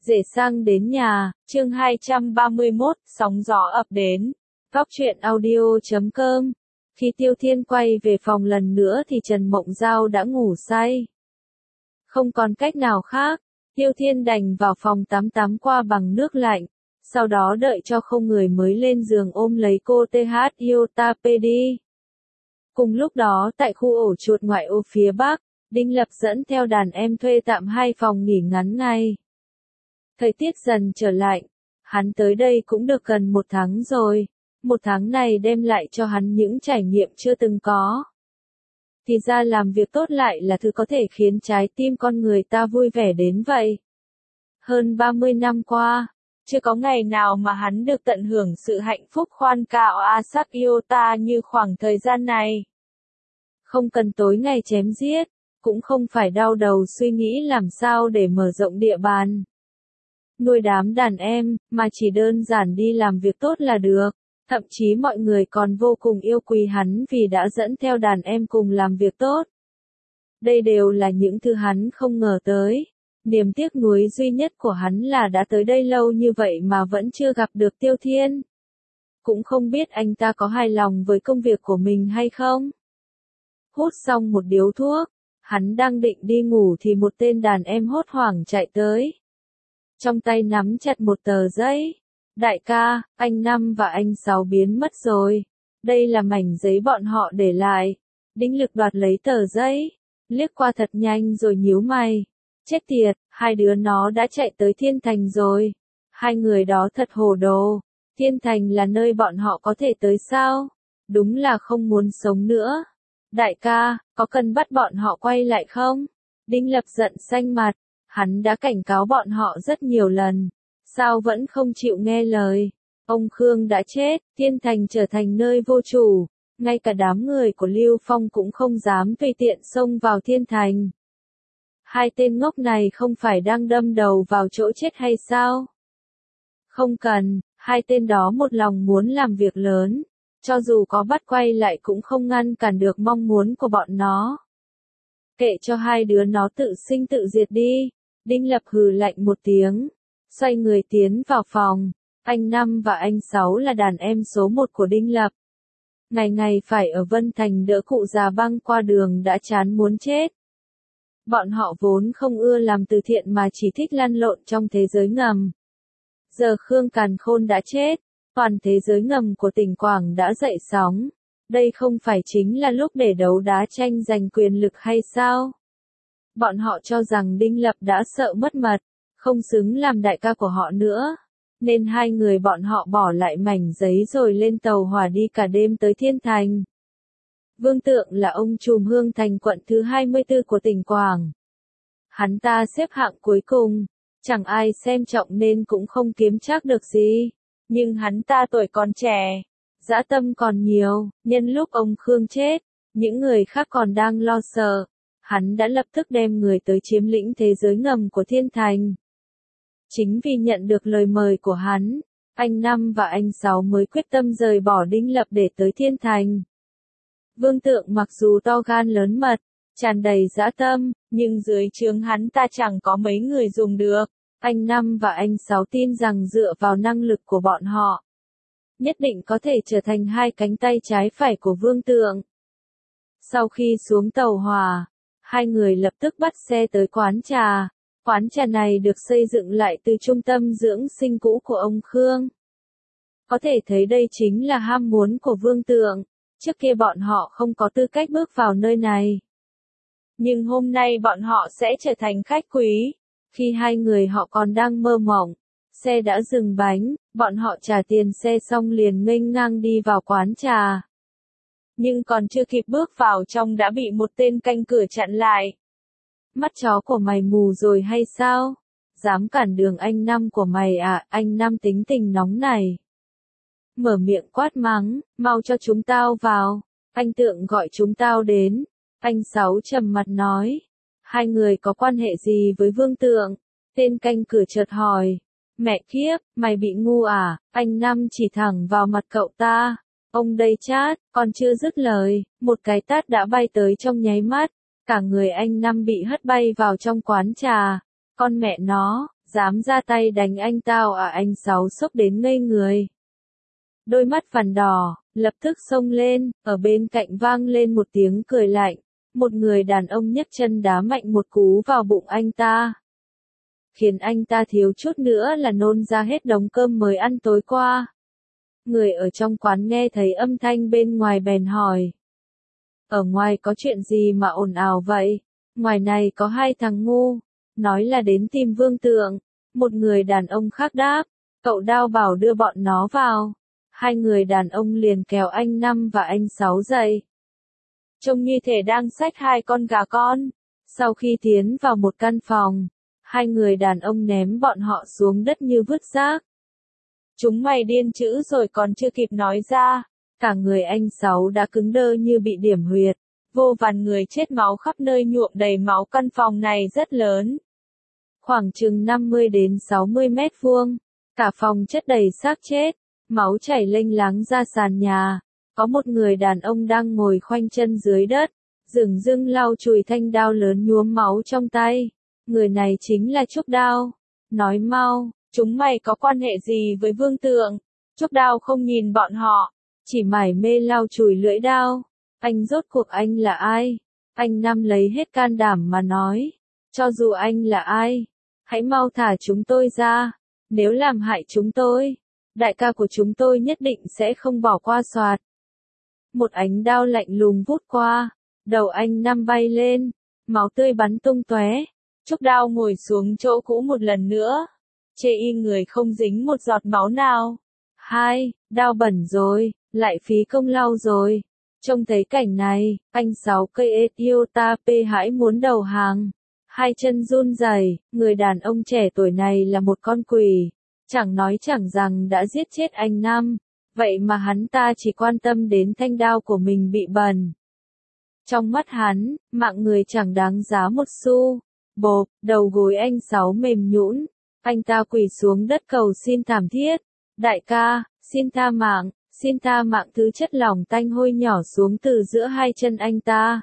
Rể sang đến nhà, chương 231, sóng gió ập đến. Góc truyện audio.com. Khi Tiêu Thiên quay về phòng lần nữa thì Trần Mộng Giao đã ngủ say. Không còn cách nào khác, Tiêu Thiên đành vào phòng tắm qua bằng nước lạnh, sau đó đợi cho không người mới lên giường ôm lấy cô TH Iotapedi đi. Cùng lúc đó tại khu ổ chuột ngoại ô phía Bắc, Đinh Lập dẫn theo đàn em thuê tạm 2 phòng nghỉ ngắn ngày. Thời tiết dần trở lạnh, hắn tới đây cũng được gần 1 tháng rồi, 1 tháng này đem lại cho hắn những trải nghiệm chưa từng có. Thì ra làm việc tốt lại là thứ có thể khiến trái tim con người ta vui vẻ đến vậy. Hơn 30 năm qua, chưa có ngày nào mà hắn được tận hưởng sự hạnh phúc khoan cạo Asap Iota như khoảng thời gian này. Không cần tối ngày chém giết, cũng không phải đau đầu suy nghĩ làm sao để mở rộng địa bàn. Nuôi đám đàn em, mà chỉ đơn giản đi làm việc tốt là được. Thậm chí mọi người còn vô cùng yêu quý hắn vì đã dẫn theo đàn em cùng làm việc tốt. Đây đều là những thứ hắn không ngờ tới. Niềm tiếc nuối duy nhất của hắn là đã tới đây lâu như vậy mà vẫn chưa gặp được Tiêu Thiên. Cũng không biết anh ta có hài lòng với công việc của mình hay không. Hút xong một điếu thuốc, hắn đang định đi ngủ thì một tên đàn em hốt hoảng chạy tới. Trong tay nắm chặt một tờ giấy. Đại ca, anh Năm và anh Sáu biến mất rồi. Đây là mảnh giấy bọn họ để lại. Đinh Lực đoạt lấy tờ giấy, liếc qua thật nhanh rồi nhíu mày. Chết tiệt, 2 đứa nó đã chạy tới Thiên Thành rồi. 2 người đó thật hồ đồ. Thiên Thành là nơi bọn họ có thể tới sao? Đúng là không muốn sống nữa. Đại ca, có cần bắt bọn họ quay lại không? Đinh Lập giận xanh mặt. Hắn đã cảnh cáo bọn họ rất nhiều lần. Sao vẫn không chịu nghe lời? Ông Khương đã chết, Thiên Thành trở thành nơi vô chủ. Ngay cả đám người của Lưu Phong cũng không dám tùy tiện xông vào Thiên Thành. 2 tên ngốc này không phải đang đâm đầu vào chỗ chết hay sao? Không cần, 2 tên đó một lòng muốn làm việc lớn. Cho dù có bắt quay lại cũng không ngăn cản được mong muốn của bọn nó. Kệ cho 2 đứa nó tự sinh tự diệt đi. Đinh Lập hừ lạnh một tiếng. Xoay người tiến vào phòng. Anh Năm và anh Sáu là đàn em số 1 của Đinh Lập. Ngày ngày phải ở Vân Thành đỡ cụ già băng qua đường đã chán muốn chết. Bọn họ vốn không ưa làm từ thiện mà chỉ thích lăn lộn trong thế giới ngầm. Giờ Khương Càn Khôn đã chết, toàn thế giới ngầm của tỉnh Quảng đã dậy sóng. Đây không phải chính là lúc để đấu đá tranh giành quyền lực hay sao? Bọn họ cho rằng Đinh Lập đã sợ mất mật, không xứng làm đại ca của họ nữa. Nên 2 người bọn họ bỏ lại mảnh giấy rồi lên tàu hỏa đi cả đêm tới Thiên Thành. Vương Tượng là ông trùm Hương Thành quận thứ 24 của tỉnh Quảng. Hắn ta xếp hạng cuối cùng, chẳng ai xem trọng nên cũng không kiếm trác được gì. Nhưng hắn ta tuổi còn trẻ, dã tâm còn nhiều, nhân lúc ông Khương chết, những người khác còn đang lo sợ. Hắn đã lập tức đem người tới chiếm lĩnh thế giới ngầm của Thiên Thành. Chính vì nhận được lời mời của hắn, anh Năm và anh Sáu mới quyết tâm rời bỏ Đinh Lập để tới Thiên Thành. Vương Tượng mặc dù to gan lớn mật, tràn đầy dã tâm, nhưng dưới trướng hắn ta chẳng có mấy người dùng được. Anh Năm và anh Sáu tin rằng dựa vào năng lực của bọn họ, nhất định có thể trở thành 2 cánh tay trái phải của Vương Tượng. Sau khi xuống tàu hỏa, 2 người lập tức bắt xe tới quán trà. Quán trà này được xây dựng lại từ trung tâm dưỡng sinh cũ của ông Khương. Có thể thấy đây chính là ham muốn của Vương Tượng. Trước kia bọn họ không có tư cách bước vào nơi này. Nhưng hôm nay bọn họ sẽ trở thành khách quý. Khi 2 người họ còn đang mơ mộng, xe đã dừng bánh, bọn họ trả tiền xe xong liền nghênh ngang đi vào quán trà. Nhưng còn chưa kịp bước vào trong đã bị một tên canh cửa chặn lại. Mắt chó của mày mù rồi hay sao? Dám cản đường anh Năm của mày à? Anh Năm tính tình nóng này. Mở miệng quát mắng, mau cho chúng tao vào. Anh Tượng gọi chúng tao đến. Anh Sáu trầm mặt nói. 2 người có quan hệ gì với Vương Tượng? Tên canh cửa chợt hỏi. Mẹ kiếp, mày bị ngu à? Anh Năm chỉ thẳng vào mặt cậu ta. Ông đây chát, còn chưa dứt lời, một cái tát đã bay tới trong nháy mắt. Cả người anh Năm bị hất bay vào trong quán trà. Con mẹ nó, Dám ra tay đánh anh tao à? Anh Sáu sốc đến ngây người. Đôi mắt phằn đỏ, lập tức xông lên, ở bên cạnh vang lên một tiếng cười lạnh. Một người đàn ông nhấc chân đá mạnh một cú vào bụng anh ta, khiến anh ta thiếu chút nữa là nôn ra hết đống cơm mới ăn tối qua. Người ở trong quán nghe thấy âm thanh bên ngoài bèn hỏi. Ở ngoài có chuyện gì mà ồn ào vậy? Ngoài này có hai thằng ngu, nói là đến tìm Vương Tượng. Một người đàn ông khác đáp, cậu Đao bảo đưa bọn nó vào. Hai người đàn ông liền kéo anh Năm và anh Sáu dậy. Trông như thể đang xách hai con gà con. Sau khi tiến vào một căn phòng, hai người đàn ông ném bọn họ xuống đất như vứt rác. Chúng mày điên chữ rồi còn chưa kịp nói ra. Cả người anh Sáu đã cứng đơ như bị điểm huyệt. Vô vàn người chết máu khắp nơi nhuộm đầy máu. Căn phòng này rất lớn, khoảng chừng 50 đến 60 mét vuông. Cả phòng chất đầy xác chết, máu chảy lênh láng ra sàn nhà. Có một người đàn ông đang ngồi khoanh chân dưới đất, dửng dưng lau chùi thanh đao lớn nhuốm máu trong tay. Người này chính là Trúc Đao. Nói mau, chúng mày có quan hệ gì với Vương Tượng? Trúc Đao không nhìn bọn họ, chỉ mải mê lau chùi lưỡi đao. Anh rốt cuộc anh là ai? Anh Năm lấy hết can đảm mà nói. Cho dù anh là ai, hãy mau thả chúng tôi ra. Nếu làm hại chúng tôi, đại ca của chúng tôi nhất định sẽ không bỏ qua xoạt. Một ánh đao lạnh lùng vút qua, đầu anh Năm bay lên, máu tươi bắn tung tóe. Trúc Đao ngồi xuống chỗ cũ một lần nữa, chê y người không dính một giọt máu nào. Hai, đao bẩn rồi, lại phí công lau rồi. Trông thấy cảnh này, anh Sáu cây Ethiopia hãi muốn đầu hàng. Hai chân run rẩy, người đàn ông trẻ tuổi này là một con quỷ. Chẳng nói chẳng rằng đã giết chết anh Năm. Vậy mà hắn ta chỉ quan tâm đến thanh đao của mình bị bẩn. Trong mắt hắn, mạng người chẳng đáng giá một xu. Bộp, đầu gối anh Sáu mềm nhũn. Anh ta quỳ xuống đất cầu xin thảm thiết. Đại ca, xin tha mạng, xin tha mạng. Thứ chất lỏng tanh hôi nhỏ xuống từ giữa hai chân anh ta.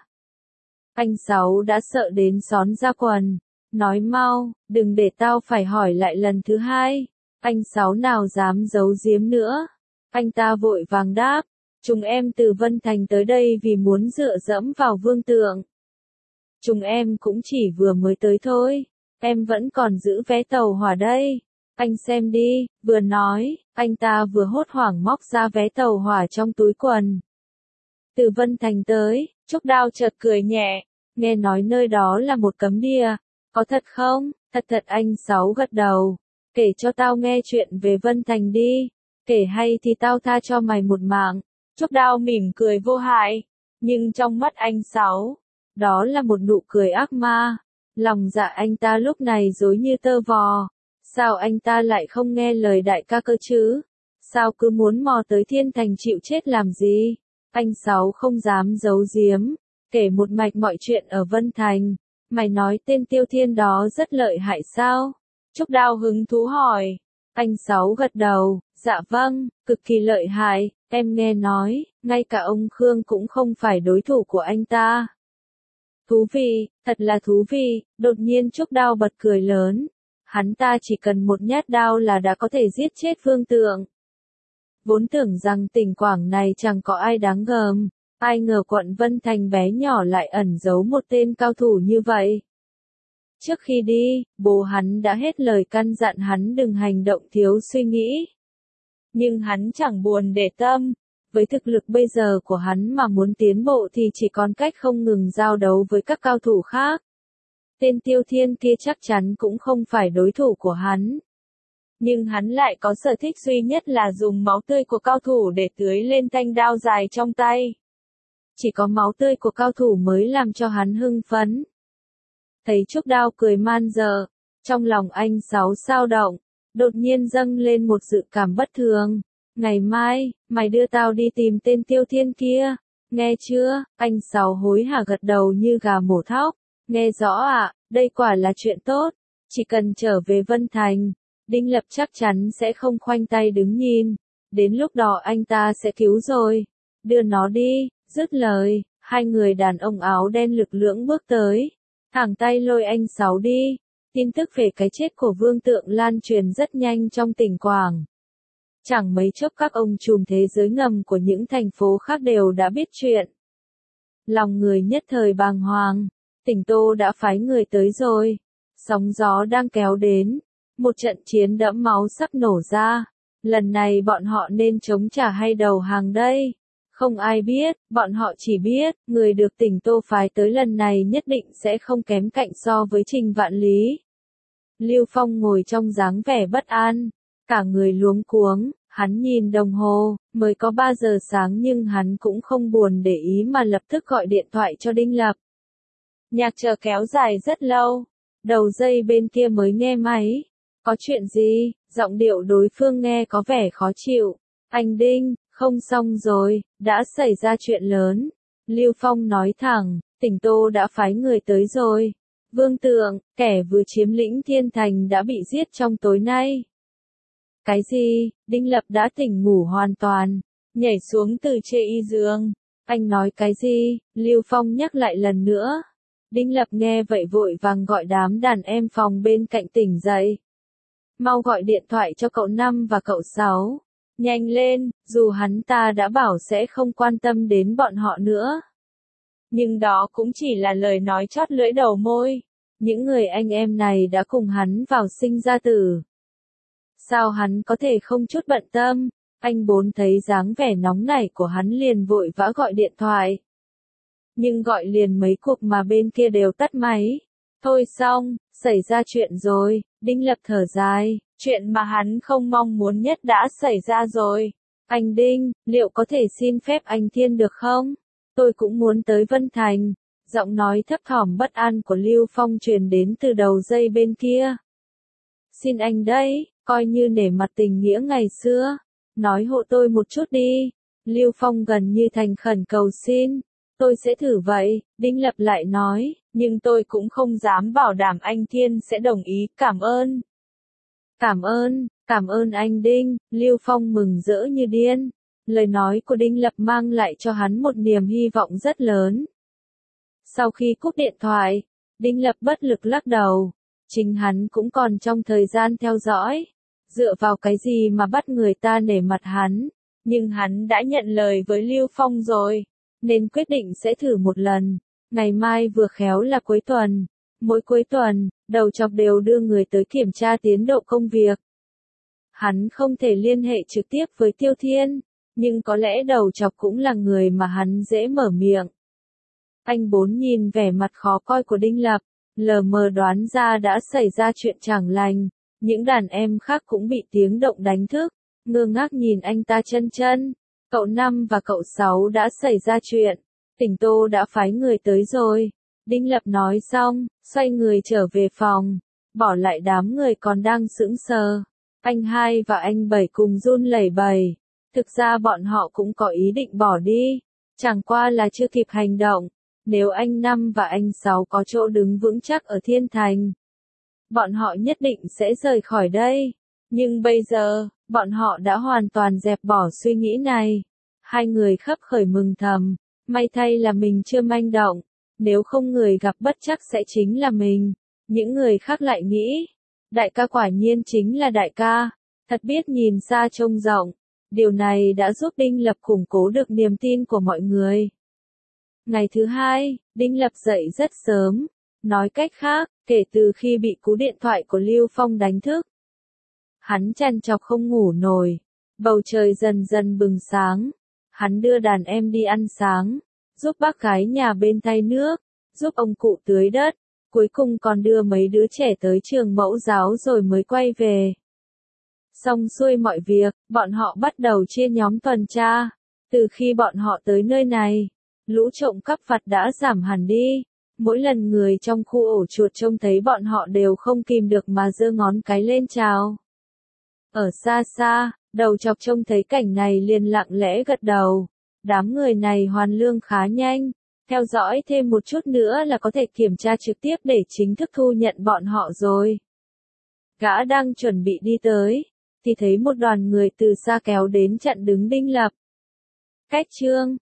Anh Sáu đã sợ đến xón ra quần. Nói mau, đừng để tao phải hỏi lại lần thứ hai. Anh Sáu nào dám giấu giếm nữa. Anh ta vội vàng đáp. Chúng em từ Vân Thành tới đây vì muốn dựa dẫm vào Vương Tượng. Chúng em cũng chỉ vừa mới tới thôi. Em vẫn còn giữ vé tàu hỏa đây. Anh xem đi. Vừa nói, anh ta vừa hốt hoảng móc ra vé tàu hỏa trong túi quần. Từ Vân Thành tới, Trúc Đao chợt cười nhẹ. Nghe nói nơi đó là một cấm địa. Có thật không? Thật thật. Anh Sáu gật đầu. Kể cho tao nghe chuyện về Vân Thành đi. Kể hay thì tao tha cho mày một mạng. Trúc Đao mỉm cười vô hại. Nhưng trong mắt anh Sáu, đó là một nụ cười ác ma. Lòng dạ anh ta lúc này rối như tơ vò. Sao anh ta lại không nghe lời đại ca cơ chứ? Sao cứ muốn mò tới Thiên Thành chịu chết làm gì? Anh Sáu không dám giấu giếm, kể một mạch mọi chuyện ở Vân Thành. Mày nói tên Tiêu Thiên đó rất lợi hại sao? Trúc Đao hứng thú hỏi. Anh Sáu gật đầu, dạ vâng, cực kỳ lợi hại. Em nghe nói, ngay cả ông Khương cũng không phải đối thủ của anh ta. Thú vị, thật là thú vị. Đột nhiên Trúc Đao bật cười lớn. Hắn ta chỉ cần một nhát đao là đã có thể giết chết Vương Tượng. Vốn tưởng rằng tỉnh Quảng này chẳng có ai đáng gờm. Ai ngờ quận Vân Thành bé nhỏ lại ẩn giấu một tên cao thủ như vậy. Trước khi đi, bố hắn đã hết lời căn dặn hắn đừng hành động thiếu suy nghĩ. Nhưng hắn chẳng buồn để tâm. Với thực lực bây giờ của hắn mà muốn tiến bộ thì chỉ còn cách không ngừng giao đấu với các cao thủ khác. Tên Tiêu Thiên kia chắc chắn cũng không phải đối thủ của hắn. Nhưng hắn lại có sở thích duy nhất là dùng máu tươi của cao thủ để tưới lên thanh đao dài trong tay. Chỉ có máu tươi của cao thủ mới làm cho hắn hưng phấn. Thấy Trúc Đao cười man dợ, trong lòng anh Sáu xao động, đột nhiên dâng lên một dự cảm bất thường. Ngày mai, mày đưa tao đi tìm tên Tiêu Thiên kia, nghe chưa? Anh Sáu hối hả gật đầu như gà mổ thóc. Nghe rõ ạ, đây quả là chuyện tốt. Chỉ cần trở về Vân Thành, Đinh Lập chắc chắn sẽ không khoanh tay đứng nhìn. Đến lúc đó anh ta sẽ cứu rồi. Đưa nó đi. Dứt lời, hai người đàn ông áo đen lực lưỡng bước tới. Thẳng tay lôi anh Sáu đi. Tin tức về cái chết của Vương Tượng lan truyền rất nhanh trong tỉnh Quảng. Chẳng mấy chốc các ông trùm thế giới ngầm của những thành phố khác đều đã biết chuyện. Lòng người nhất thời bàng hoàng, tỉnh Tô đã phái người tới rồi. Sóng gió đang kéo đến, một trận chiến đẫm máu sắp nổ ra. Lần này bọn họ nên chống trả hay đầu hàng đây? Không ai biết, bọn họ chỉ biết, người được tỉnh Tô phái tới lần này nhất định sẽ không kém cạnh so với Trình Vạn Lý. Lưu Phong ngồi trong dáng vẻ bất an, cả người luống cuống, hắn nhìn đồng hồ, mới có 3 giờ sáng nhưng hắn cũng không buồn để ý mà lập tức gọi điện thoại cho Đinh Lập. Nhạc chờ kéo dài rất lâu, đầu dây bên kia mới nghe máy. Có chuyện gì? Giọng điệu đối phương nghe có vẻ khó chịu. Anh Đinh, không xong rồi, đã xảy ra chuyện lớn. Lưu Phong nói thẳng, tỉnh Tô đã phái người tới rồi. Vương Tượng, kẻ vừa chiếm lĩnh Thiên Thành đã bị giết trong tối nay. Cái gì? Đinh Lập đã tỉnh ngủ hoàn toàn, nhảy xuống từ trên y giường. Anh nói cái gì? Lưu Phong nhắc lại lần nữa. Đinh Lập nghe vậy vội vàng gọi đám đàn em phòng bên cạnh tỉnh dậy. Mau gọi điện thoại cho cậu Năm và cậu Sáu. Nhanh lên, dù hắn ta đã bảo sẽ không quan tâm đến bọn họ nữa. Nhưng đó cũng chỉ là lời nói chót lưỡi đầu môi. Những người anh em này đã cùng hắn vào sinh ra tử. Sao hắn có thể không chút bận tâm? Anh Bốn thấy dáng vẻ nóng nảy của hắn liền vội vã gọi điện thoại. Nhưng gọi liền mấy cuộc mà bên kia đều tắt máy. Thôi xong, xảy ra chuyện rồi, Đinh Lập thở dài, chuyện mà hắn không mong muốn nhất đã xảy ra rồi. Anh Đinh, liệu có thể xin phép anh Thiên được không? Tôi cũng muốn tới Vân Thành. Giọng nói thấp thỏm bất an của Lưu Phong truyền đến từ đầu dây bên kia. Xin anh đấy, coi như nể mặt tình nghĩa ngày xưa. Nói hộ tôi một chút đi. Lưu Phong gần như thành khẩn cầu xin. Tôi sẽ thử vậy, Đinh Lập lại nói, nhưng tôi cũng không dám bảo đảm anh Thiên sẽ đồng ý, cảm ơn. Cảm ơn anh Đinh, Lưu Phong mừng rỡ như điên. Lời nói của Đinh Lập mang lại cho hắn một niềm hy vọng rất lớn. Sau khi cúp điện thoại, Đinh Lập bất lực lắc đầu. Chính hắn cũng còn trong thời gian theo dõi. Dựa vào cái gì mà bắt người ta nể mặt hắn. Nhưng hắn đã nhận lời với Lưu Phong rồi. Nên quyết định sẽ thử một lần. Ngày mai vừa khéo là cuối tuần. Mỗi cuối tuần, đầu chọc đều đưa người tới kiểm tra tiến độ công việc. Hắn không thể liên hệ trực tiếp với Tiêu Thiên. Nhưng có lẽ đầu chọc cũng là người mà hắn dễ mở miệng. Anh Bốn nhìn vẻ mặt khó coi của Đinh Lập, lờ mờ đoán ra đã xảy ra chuyện chẳng lành. Những đàn em khác cũng bị tiếng động đánh thức, ngơ ngác nhìn anh ta chân. Cậu Năm và cậu Sáu đã xảy ra chuyện, tỉnh Tô đã phái người tới rồi. Đinh Lập nói xong, xoay người trở về phòng, bỏ lại đám người còn đang sững sờ. Anh Hai và anh Bảy cùng run lẩy bẩy. Thực ra bọn họ cũng có ý định bỏ đi, chẳng qua là chưa kịp hành động. Nếu anh Năm và anh Sáu có chỗ đứng vững chắc ở Thiên Thành, bọn họ nhất định sẽ rời khỏi đây. Nhưng bây giờ, bọn họ đã hoàn toàn dẹp bỏ suy nghĩ này. Hai người khấp khởi mừng thầm, may thay là mình chưa manh động, nếu không người gặp bất chắc sẽ chính là mình. Những người khác lại nghĩ, đại ca quả nhiên chính là đại ca, thật biết nhìn xa trông rộng. Điều này đã giúp Đinh Lập củng cố được niềm tin của mọi người. Ngày thứ hai, Đinh Lập dậy rất sớm. Nói cách khác, kể từ khi bị cú điện thoại của Lưu Phong đánh thức, hắn trằn trọc không ngủ nổi. Bầu trời dần dần bừng sáng. Hắn đưa đàn em đi ăn sáng, giúp bác gái nhà bên thay nước, giúp ông cụ tưới đất, cuối cùng còn đưa mấy đứa trẻ tới trường mẫu giáo rồi mới quay về. Xong xuôi mọi việc, bọn họ bắt đầu chia nhóm tuần tra. Từ khi bọn họ tới nơi này, lũ trộm cắp vặt đã giảm hẳn đi. Mỗi lần người trong khu ổ chuột trông thấy bọn họ đều không kìm được mà giơ ngón cái lên chào. Ở xa xa, đầu chọc trông thấy cảnh này liền lặng lẽ gật đầu. Đám người này hoàn lương khá nhanh. Theo dõi thêm một chút nữa là có thể kiểm tra trực tiếp để chính thức thu nhận bọn họ rồi. Gã đang chuẩn bị đi tới, thì thấy một đoàn người từ xa kéo đến chặn đứng Đinh Lập. Cách chương